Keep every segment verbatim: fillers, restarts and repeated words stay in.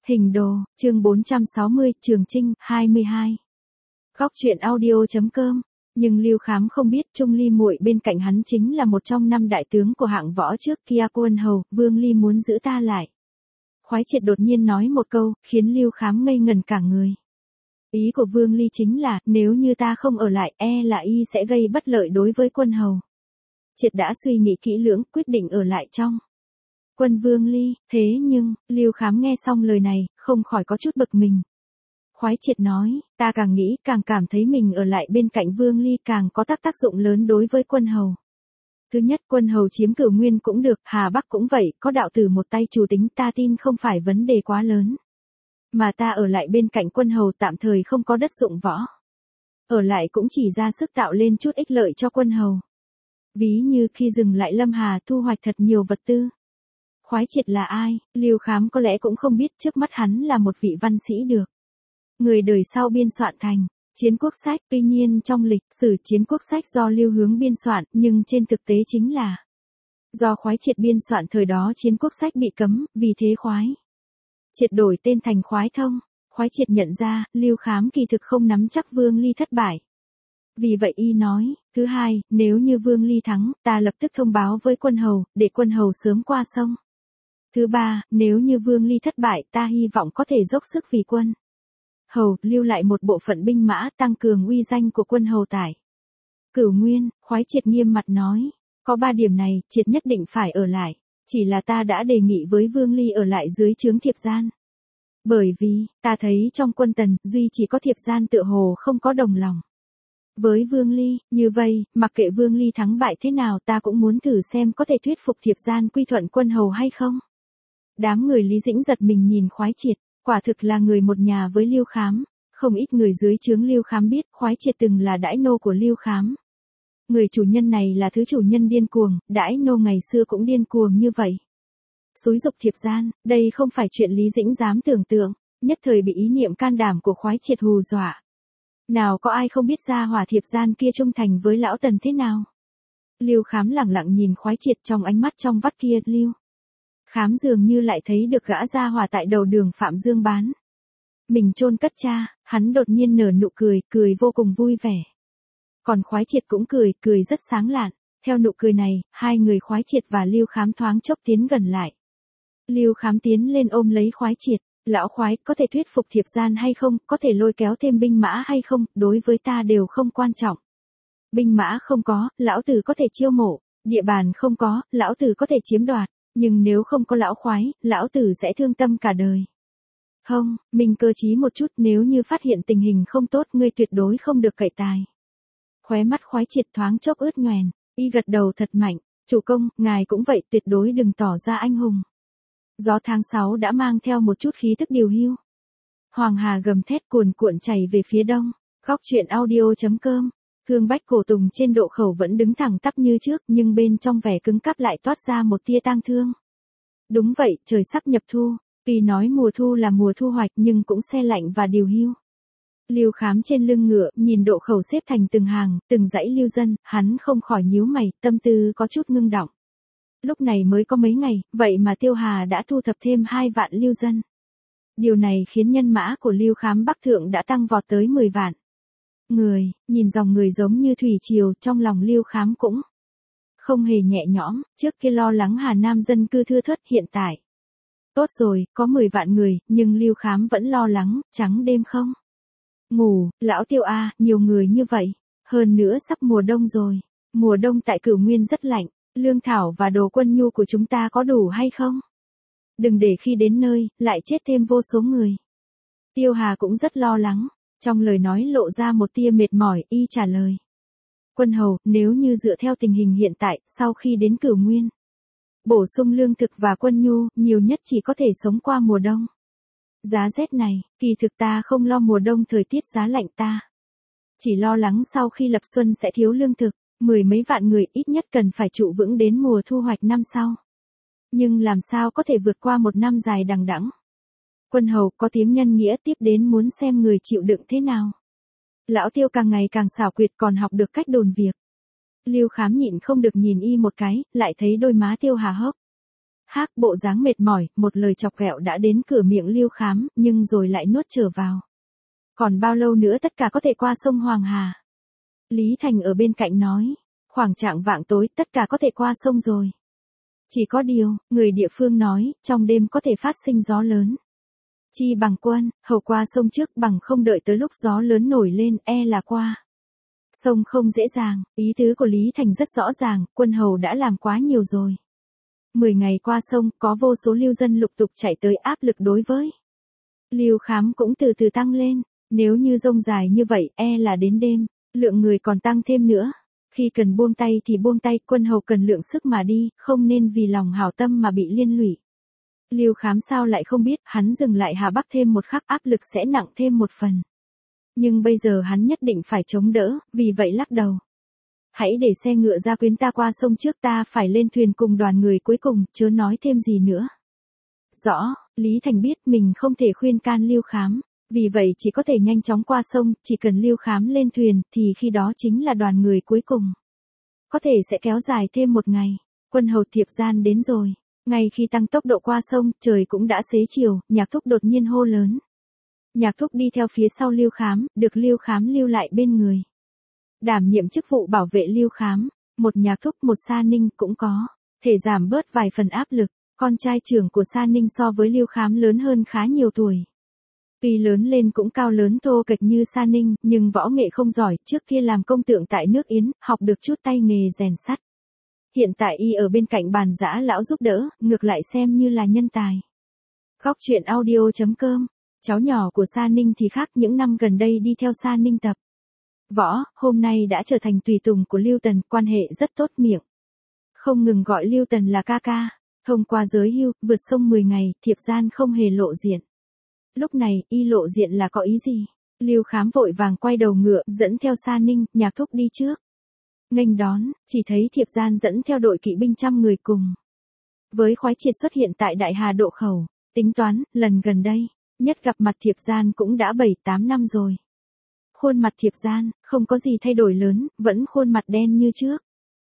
Hình đồ, chương bốn trăm sáu mươi, Trường Chinh, hai mươi hai. Góc truyện audio.com. Nhưng Lưu Khám không biết Trung Ly muội bên cạnh hắn chính là một trong năm đại tướng của hạng võ trước kia Quân Hầu, Vương Ly muốn giữ ta lại. Khoái Triệt đột nhiên nói một câu, khiến Lưu Khám ngây ngần cả người. Ý của Vương Ly chính là, nếu như ta không ở lại, e là y sẽ gây bất lợi đối với Quân Hầu. Triệt đã suy nghĩ kỹ lưỡng, quyết định ở lại trong Quân Vương Ly, thế nhưng, Lưu Khám nghe xong lời này, không khỏi có chút bực mình. Khoái Triệt nói, ta càng nghĩ càng cảm thấy mình ở lại bên cạnh Vương Ly càng có tác tác dụng lớn đối với Quân Hầu. Thứ nhất, Quân Hầu chiếm Cửu Nguyên cũng được, Hà Bắc cũng vậy, có đạo tử một tay chủ tính ta tin không phải vấn đề quá lớn. Mà ta ở lại bên cạnh Quân Hầu tạm thời không có đất dụng võ. Ở lại cũng chỉ ra sức tạo lên chút ích lợi cho Quân Hầu. Ví như khi dừng lại Lâm Hà thu hoạch thật nhiều vật tư. Khoái Triệt là ai, Lưu Khám có lẽ cũng không biết, trước mắt hắn là một vị văn sĩ được. Người đời sau biên soạn thành Chiến Quốc Sách, tuy nhiên trong lịch sử Chiến Quốc Sách do Lưu Hướng biên soạn, nhưng trên thực tế chính là do Khoái Triệt biên soạn. Thời đó Chiến Quốc Sách bị cấm, vì thế Khoái Triệt đổi tên thành Khoái Thông. Khoái Triệt nhận ra, Lưu Khám kỳ thực không nắm chắc Vương Ly thất bại. Vì vậy y nói, thứ hai, nếu như Vương Ly thắng, ta lập tức thông báo với Quân Hầu, để Quân Hầu sớm qua sông. Thứ ba, nếu như Vương Ly thất bại, ta hy vọng có thể dốc sức vì Quân Hầu, lưu lại một bộ phận binh mã, tăng cường uy danh của Quân Hầu tại Cửu Nguyên. Khoái Triệt nghiêm mặt nói, có ba điểm này, Triệt nhất định phải ở lại. Chỉ là ta đã đề nghị với Vương Ly ở lại dưới trướng Thiệp Gian. Bởi vì, ta thấy trong quân Tần, duy chỉ có Thiệp Gian tựa hồ không có đồng lòng với Vương Ly, như vậy, mặc kệ Vương Ly thắng bại thế nào ta cũng muốn thử xem có thể thuyết phục Thiệp Gian quy thuận Quân Hầu hay không. Đám người Lý Dĩnh giật mình nhìn Khoái Triệt, quả thực là người một nhà với Lưu Khám, không ít người dưới trướng Lưu Khám biết Khoái Triệt từng là đãi nô của Lưu Khám. Người chủ nhân này là thứ chủ nhân điên cuồng, đãi nô ngày xưa cũng điên cuồng như vậy. Xúi dục Thiệp Gian, đây không phải chuyện Lý Dĩnh dám tưởng tượng, nhất thời bị ý niệm can đảm của Khoái Triệt hù dọa. Nào có ai không biết gia hỏa Thiệp Gian kia trung thành với lão Tần thế nào. Lưu Khám lẳng lặng nhìn Khoái Triệt, trong ánh mắt trong vắt kia, Lưu Khám dường như lại thấy được gã gia hỏa tại đầu đường Phạm Dương bán mình chôn cất cha, hắn đột nhiên nở nụ cười, cười vô cùng vui vẻ. Còn Khoái Triệt cũng cười, cười rất sáng lạn. Theo nụ cười này, hai người Khoái Triệt và Lưu Khám thoáng chốc tiến gần lại. Lưu Khám tiến lên ôm lấy Khoái Triệt, lão Khoái, có thể thuyết phục Thiệp Gian hay không, có thể lôi kéo thêm binh mã hay không, đối với ta đều không quan trọng. Binh mã không có, lão tử có thể chiêu mộ, địa bàn không có, lão tử có thể chiếm đoạt, nhưng nếu không có lão Khoái, lão tử sẽ thương tâm cả đời. Không, mình cơ trí một chút, nếu như phát hiện tình hình không tốt ngươi tuyệt đối không được cậy tài. Khóe mắt Khoái Triệt thoáng chốc ướt nhoèn, y gật đầu thật mạnh, chủ công, ngài cũng vậy, tuyệt đối đừng tỏ ra anh hùng. Gió tháng sáu đã mang theo một chút khí thức điều hưu. Hoàng Hà gầm thét cuồn cuộn chảy về phía đông. Góc truyện audio.com. Hương Bách cổ tùng trên độ khẩu vẫn đứng thẳng tắp như trước, nhưng bên trong vẻ cứng cáp lại toát ra một tia tang thương. Đúng vậy, trời sắp nhập thu. Tuy nói mùa thu là mùa thu hoạch nhưng cũng se lạnh và điều hưu. Lưu Khám trên lưng ngựa, nhìn độ khẩu xếp thành từng hàng, từng dãy lưu dân, hắn không khỏi nhíu mày, tâm tư có chút ngưng đọng. Lúc này mới có mấy ngày, vậy mà Tiêu Hà đã thu thập thêm hai vạn lưu dân. Điều này khiến nhân mã của Lưu Khám Bắc Thượng đã tăng vọt tới mười vạn. Người, nhìn dòng người giống như thủy triều, trong lòng Lưu Khám cũng không hề nhẹ nhõm, trước kia lo lắng Hà Nam dân cư thưa thớt, hiện tại. Tốt rồi, có mười vạn người, nhưng Lưu Khám vẫn lo lắng, trắng đêm không ngủ, lão Tiêu a, nhiều người như vậy, hơn nữa sắp mùa đông rồi, mùa đông tại Cửu Nguyên rất lạnh, lương thảo và đồ quân nhu của chúng ta có đủ hay không? Đừng để khi đến nơi, lại chết thêm vô số người. Tiêu Hà cũng rất lo lắng, trong lời nói lộ ra một tia mệt mỏi, y trả lời. Quân Hầu, nếu như dựa theo tình hình hiện tại, sau khi đến Cửu Nguyên, bổ sung lương thực và quân nhu, nhiều nhất chỉ có thể sống qua mùa đông. Giá rét này, kỳ thực ta không lo mùa đông thời tiết giá lạnh ta. Chỉ lo lắng sau khi lập xuân sẽ thiếu lương thực, mười mấy vạn người ít nhất cần phải trụ vững đến mùa thu hoạch năm sau. Nhưng làm sao có thể vượt qua một năm dài đằng đẵng. Quân Hầu có tiếng nhân nghĩa tiếp đến muốn xem người chịu đựng thế nào. Lão Tiêu càng ngày càng xảo quyệt còn học được cách đồn việc. Lưu Khám nhịn không được nhìn y một cái, lại thấy đôi má Tiêu Hà hốc Hác bộ dáng mệt mỏi, một lời chọc ghẹo đã đến cửa miệng Lưu Khám, nhưng rồi lại nuốt trở vào. Còn bao lâu nữa tất cả có thể qua sông Hoàng Hà? Lý Thành ở bên cạnh nói, khoảng trạng vạng tối tất cả có thể qua sông rồi. Chỉ có điều, người địa phương nói, trong đêm có thể phát sinh gió lớn. Chi bằng quân, hầu qua sông trước bằng không đợi tới lúc gió lớn nổi lên, e là qua sông không dễ dàng. Ý tứ của Lý Thành rất rõ ràng, quân hầu đã làm quá nhiều rồi. Mười ngày qua sông, có vô số lưu dân lục tục chạy tới, áp lực đối với Lưu Khám cũng từ từ tăng lên. Nếu như rông dài như vậy, e là đến đêm, lượng người còn tăng thêm nữa. Khi cần buông tay thì buông tay, quân hầu cần lượng sức mà đi, không nên vì lòng hảo tâm mà bị liên lụy. Lưu Khám sao lại không biết, hắn dừng lại Hà Bắc thêm một khắc áp lực sẽ nặng thêm một phần. Nhưng bây giờ hắn nhất định phải chống đỡ, vì vậy lắc đầu. Hãy để xe ngựa ra quyến ta qua sông trước, ta phải lên thuyền cùng đoàn người cuối cùng, chớ nói thêm gì nữa. Rõ, Lý Thành biết mình không thể khuyên can Lưu Khám, vì vậy chỉ có thể nhanh chóng qua sông, chỉ cần Lưu Khám lên thuyền thì khi đó chính là đoàn người cuối cùng. Có thể sẽ kéo dài thêm một ngày. Quân hầu Thiệp Gian đến rồi. Ngay khi tăng tốc độ qua sông, trời cũng đã xế chiều, Nhạc Thúc đột nhiên hô lớn. Nhạc Thúc đi theo phía sau Lưu Khám, được Lưu Khám lưu lại bên người. Đảm nhiệm chức vụ bảo vệ Lưu Khám, một Nhạc Thúc một Sa Ninh cũng có, thể giảm bớt vài phần áp lực. Con trai trưởng của Sa Ninh so với Lưu Khám lớn hơn khá nhiều tuổi. Tuy lớn lên cũng cao lớn thô kệch như Sa Ninh, nhưng võ nghệ không giỏi, trước kia làm công tượng tại nước Yến, học được chút tay nghề rèn sắt. Hiện tại y ở bên cạnh bàn giã lão giúp đỡ, ngược lại xem như là nhân tài. Góc truyện audio chấm com, cháu nhỏ của Sa Ninh thì khác, những năm gần đây đi theo Sa Ninh tập võ, hôm nay đã trở thành tùy tùng của Lưu Tần, quan hệ rất tốt miệng. Không ngừng gọi Lưu Tần là ca ca, thông qua giới hưu, vượt sông mười ngày, Thiệp Gian không hề lộ diện. Lúc này, y lộ diện là có ý gì? Lưu Khám vội vàng quay đầu ngựa, dẫn theo Sa Ninh, Nhạc Thúc đi trước. Nghênh đón, chỉ thấy Thiệp Gian dẫn theo đội kỵ binh trăm người cùng. Với khoái triệt xuất hiện tại Đại Hà Độ Khẩu, tính toán, lần gần đây, nhất gặp mặt Thiệp Gian cũng đã bảy tám năm rồi. Khuôn mặt Thiệp Gian, không có gì thay đổi lớn, vẫn khuôn mặt đen như trước.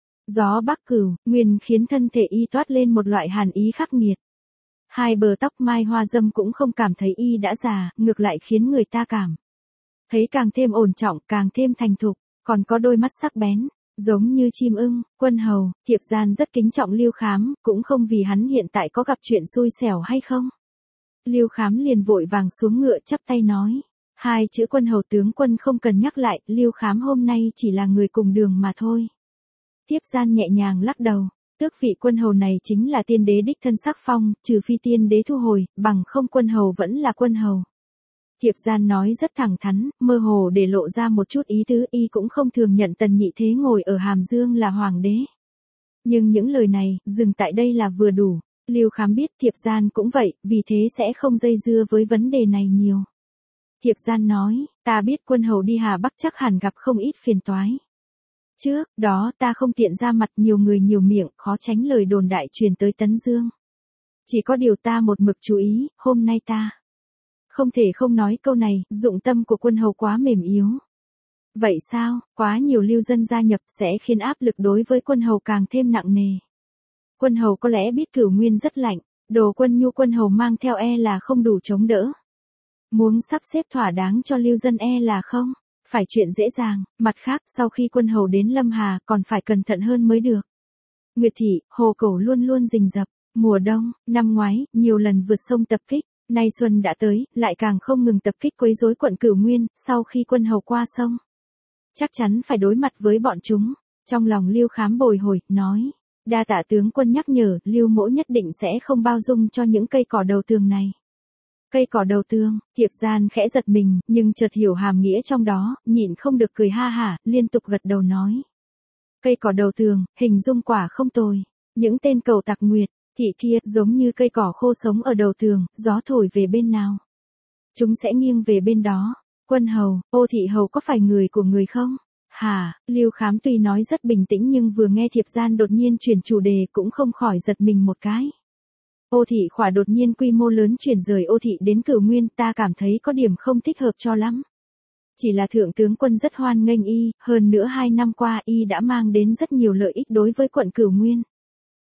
Gió Bắc Cửu, nguyên khiến thân thể y toát lên một loại hàn ý khắc nghiệt. Hai bờ tóc mai hoa râm cũng không cảm thấy y đã già, ngược lại khiến người ta cảm thấy càng thêm ổn trọng, càng thêm thành thục, còn có đôi mắt sắc bén, giống như chim ưng. Quân hầu, Thiệp Gian rất kính trọng Lưu Khám, cũng không vì hắn hiện tại có gặp chuyện xui xẻo hay không. Lưu Khám liền vội vàng xuống ngựa chắp tay nói, hai chữ quân hầu tướng quân không cần nhắc lại, Lưu Khám hôm nay chỉ là người cùng đường mà thôi. Thiệp Gian nhẹ nhàng lắc đầu. Tước vị quân hầu này chính là tiên đế đích thân sắc phong, trừ phi tiên đế thu hồi, bằng không quân hầu vẫn là quân hầu. Thiệp Gian nói rất thẳng thắn, mơ hồ để lộ ra một chút ý tứ, y cũng không thường nhận Tần Nhị Thế ngồi ở Hàm Dương là hoàng đế. Nhưng những lời này, dừng tại đây là vừa đủ. Lưu Khám biết Thiệp Gian cũng vậy, vì thế sẽ không dây dưa với vấn đề này nhiều. Thiệp Gian nói, ta biết quân hầu đi Hà Bắc chắc hẳn gặp không ít phiền toái. Trước đó ta không tiện ra mặt, nhiều người nhiều miệng, khó tránh lời đồn đại truyền tới Tấn Dương. Chỉ có điều ta một mực chú ý, hôm nay ta không thể không nói câu này, dụng tâm của quân hầu quá mềm yếu. Vậy sao, quá nhiều lưu dân gia nhập sẽ khiến áp lực đối với quân hầu càng thêm nặng nề. Quân hầu có lẽ biết Cửu Nguyên rất lạnh, đồ quân nhu quân hầu mang theo e là không đủ chống đỡ. Muốn sắp xếp thỏa đáng cho lưu dân e là không phải chuyện dễ dàng, mặt khác sau khi quân hầu đến Lâm Hà còn phải cẩn thận hơn mới được. Nguyệt Thị, Hồ Cẩu luôn luôn rình rập, mùa đông, năm ngoái, nhiều lần vượt sông tập kích, nay xuân đã tới, lại càng không ngừng tập kích quấy rối quận Cửu Nguyên, sau khi quân hầu qua sông. Chắc chắn phải đối mặt với bọn chúng, trong lòng Lưu Khám bồi hồi, nói, đa tạ tướng quân nhắc nhở, Lưu mỗ nhất định sẽ không bao dung cho những cây cỏ đầu tường này. Cây cỏ đầu tường, Thiệp Gian khẽ giật mình, nhưng chợt hiểu hàm nghĩa trong đó, nhịn không được cười ha hả, liên tục gật đầu nói. Cây cỏ đầu tường, hình dung quả không tồi. Những tên cầu tặc Nguyệt Thị kia, giống như cây cỏ khô sống ở đầu tường, gió thổi về bên nào, chúng sẽ nghiêng về bên đó. Quân hầu, Ô Thị hầu có phải người của người không? Hả, Lưu Khám tuy nói rất bình tĩnh nhưng vừa nghe Thiệp Gian đột nhiên chuyển chủ đề cũng không khỏi giật mình một cái. Ô Thị khỏa đột nhiên quy mô lớn chuyển rời Ô Thị đến Cửu Nguyên, ta cảm thấy có điểm không thích hợp cho lắm. Chỉ là thượng tướng quân rất hoan nghênh y, hơn nữa hai năm qua y đã mang đến rất nhiều lợi ích đối với quận Cửu Nguyên.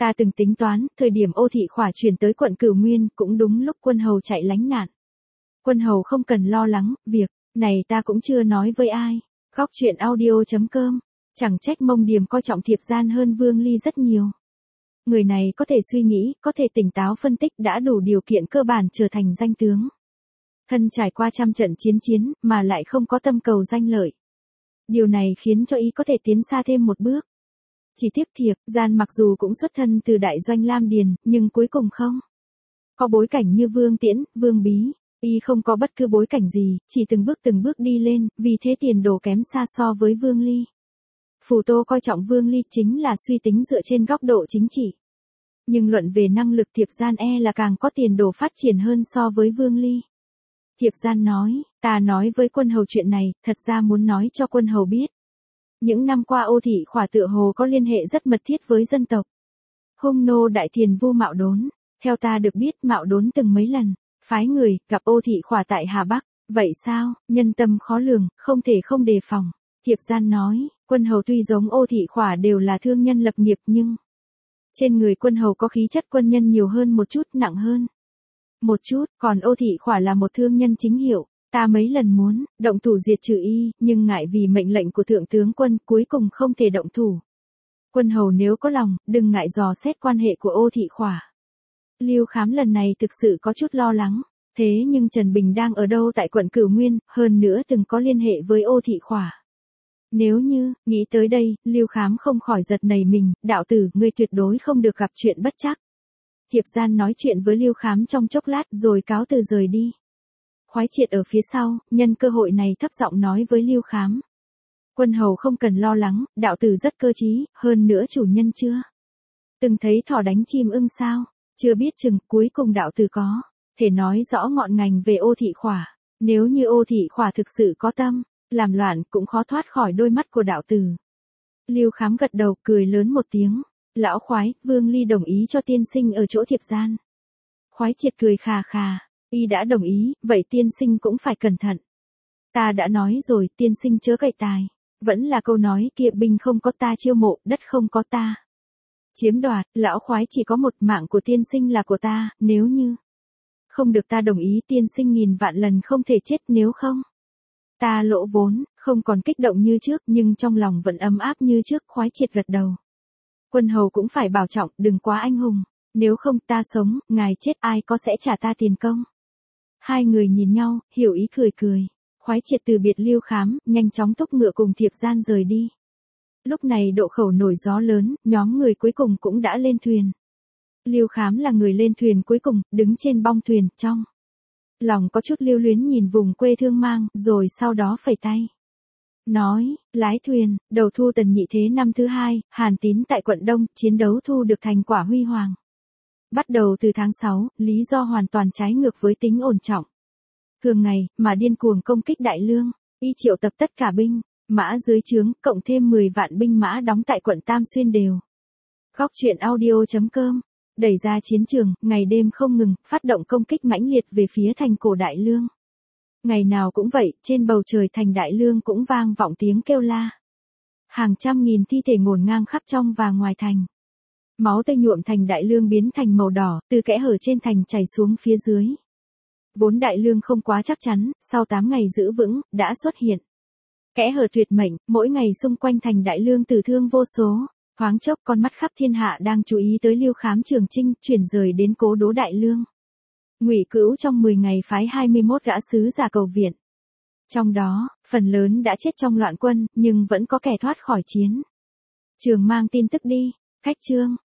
Ta từng tính toán, thời điểm Ô Thị Khỏa chuyển tới quận Cửu Nguyên cũng đúng lúc Quân Hầu chạy lánh nạn. Quân Hầu không cần lo lắng, việc này ta cũng chưa nói với ai. Góc truyện audio chấm com. Chẳng trách Mông Điềm coi trọng Thiệp Gian hơn Vương Ly rất nhiều. Người này có thể suy nghĩ, có thể tỉnh táo phân tích, đã đủ điều kiện cơ bản trở thành danh tướng. Thân trải qua trăm trận chiến chiến, mà lại không có tâm cầu danh lợi. Điều này khiến cho y có thể tiến xa thêm một bước. Chỉ tiếc Thiệp Gian mặc dù cũng xuất thân từ đại doanh Lam Điền, nhưng cuối cùng không có bối cảnh như Vương Tiễn, Vương Bí. Y không có bất cứ bối cảnh gì, chỉ từng bước từng bước đi lên, vì thế tiền đồ kém xa so với Vương Ly. Phù Tô coi trọng Vương Ly chính là suy tính dựa trên góc độ chính trị. Nhưng luận về năng lực Thiệp Gian e là càng có tiền đồ phát triển hơn so với Vương Ly. Thiệp Gian nói, ta nói với Quân Hầu chuyện này, thật ra muốn nói cho Quân Hầu biết. Những năm qua Ô Thị Khỏa tựa hồ có liên hệ rất mật thiết với dân tộc. Hung nô đại thiền vu Mạo Đốn, theo ta được biết Mạo Đốn từng mấy lần phái người gặp Ô Thị Khỏa tại Hà Bắc. Vậy sao, nhân tâm khó lường, không thể không đề phòng. Thiệp Gian nói, Quân Hầu tuy giống Ô Thị Khỏa đều là thương nhân lập nghiệp nhưng trên người Quân Hầu có khí chất quân nhân nhiều hơn một chút, nặng hơn một chút, còn Ô Thị Khỏa là một thương nhân chính hiệu. Ta mấy lần muốn động thủ diệt trừ y, nhưng ngại vì mệnh lệnh của thượng tướng quân, cuối cùng không thể động thủ. Quân Hầu nếu có lòng, đừng ngại dò xét quan hệ của Ô Thị Khỏa. Lưu Khám lần này thực sự có chút lo lắng. Thế nhưng Trần Bình đang ở đâu tại quận Cửu Nguyên, hơn nữa từng có liên hệ với Ô Thị Khỏa. Nếu như, nghĩ tới đây, Lưu Khám không khỏi giật nảy mình, đạo tử, ngươi tuyệt đối không được gặp chuyện bất trắc. Thiệp Gian nói chuyện với Lưu Khám trong chốc lát rồi cáo từ rời đi. Khoái Triệt ở phía sau, nhân cơ hội này thấp giọng nói với Lưu Khám. Quân Hầu không cần lo lắng, đạo tử rất cơ trí, hơn nữa chủ nhân chưa từng thấy thỏ đánh chim ưng sao? Chưa biết chừng, cuối cùng đạo tử có thể nói rõ ngọn ngành về Ô Thị Khỏa. Nếu như Ô Thị Khỏa thực sự có tâm làm loạn, cũng khó thoát khỏi đôi mắt của đạo tử. Lưu Khám gật đầu, cười lớn một tiếng. Lão khoái, Vương Ly đồng ý cho tiên sinh ở chỗ Thiệp Gian. Khoái Triệt cười khà khà. Y đã đồng ý, vậy tiên sinh cũng phải cẩn thận. Ta đã nói rồi, tiên sinh chớ cậy tài. Vẫn là câu nói kia, binh không có ta chiêu mộ, đất không có ta chiếm đoạt. Lão khoái, chỉ có một mạng của tiên sinh là của ta, nếu như không được ta đồng ý, tiên sinh nghìn vạn lần không thể chết, nếu không ta lỗ vốn. Không còn kích động như trước, nhưng trong lòng vẫn ấm áp như trước. Khoái Triệt gật đầu. Quân Hầu cũng phải bảo trọng, đừng quá anh hùng. Nếu không ta sống, ngài chết, ai có sẽ trả ta tiền công. Hai người nhìn nhau, hiểu ý cười cười. Khoái Triệt từ biệt Lưu Khám, nhanh chóng thúc ngựa cùng Thiệp Gian rời đi. Lúc này độ khẩu nổi gió lớn, nhóm người cuối cùng cũng đã lên thuyền. Lưu Khám là người lên thuyền cuối cùng, đứng trên bong thuyền, trong lòng có chút lưu luyến nhìn vùng quê thương mang, rồi sau đó phẩy tay. Nói, lái thuyền, đầu thu Tần Nhị Thế năm thứ hai, Hàn Tín tại quận Đông, chiến đấu thu được thành quả huy hoàng. Bắt đầu từ tháng sáu, lý do hoàn toàn trái ngược với tính ổn trọng thường ngày, mà điên cuồng công kích Đại Lương. Y triệu tập tất cả binh mã dưới trướng, cộng thêm mười vạn binh mã đóng tại quận Tam Xuyên đều. Góc truyện audio chấm com. Đẩy ra chiến trường, ngày đêm không ngừng, phát động công kích mãnh liệt về phía thành cổ Đại Lương. Ngày nào cũng vậy, trên bầu trời thành Đại Lương cũng vang vọng tiếng kêu la. Hàng trăm nghìn thi thể ngổn ngang khắp trong và ngoài thành. Máu tươi nhuộm thành Đại Lương biến thành màu đỏ, từ kẽ hở trên thành chảy xuống phía dưới. Vốn Đại Lương không quá chắc chắn, sau tám ngày giữ vững, đã xuất hiện kẽ hở tuyệt mệnh, mỗi ngày xung quanh thành Đại Lương tử thương vô số. Thoáng chốc, con mắt khắp thiên hạ đang chú ý tới Lưu Khám Trường Chinh, chuyển rời đến cố đô Đại Lương. Ngụy Cữu trong mười ngày phái hai mươi mốt gã sứ giả cầu viện. Trong đó, phần lớn đã chết trong loạn quân, nhưng vẫn có kẻ thoát khỏi chiến trường mang tin tức đi. Khách chương,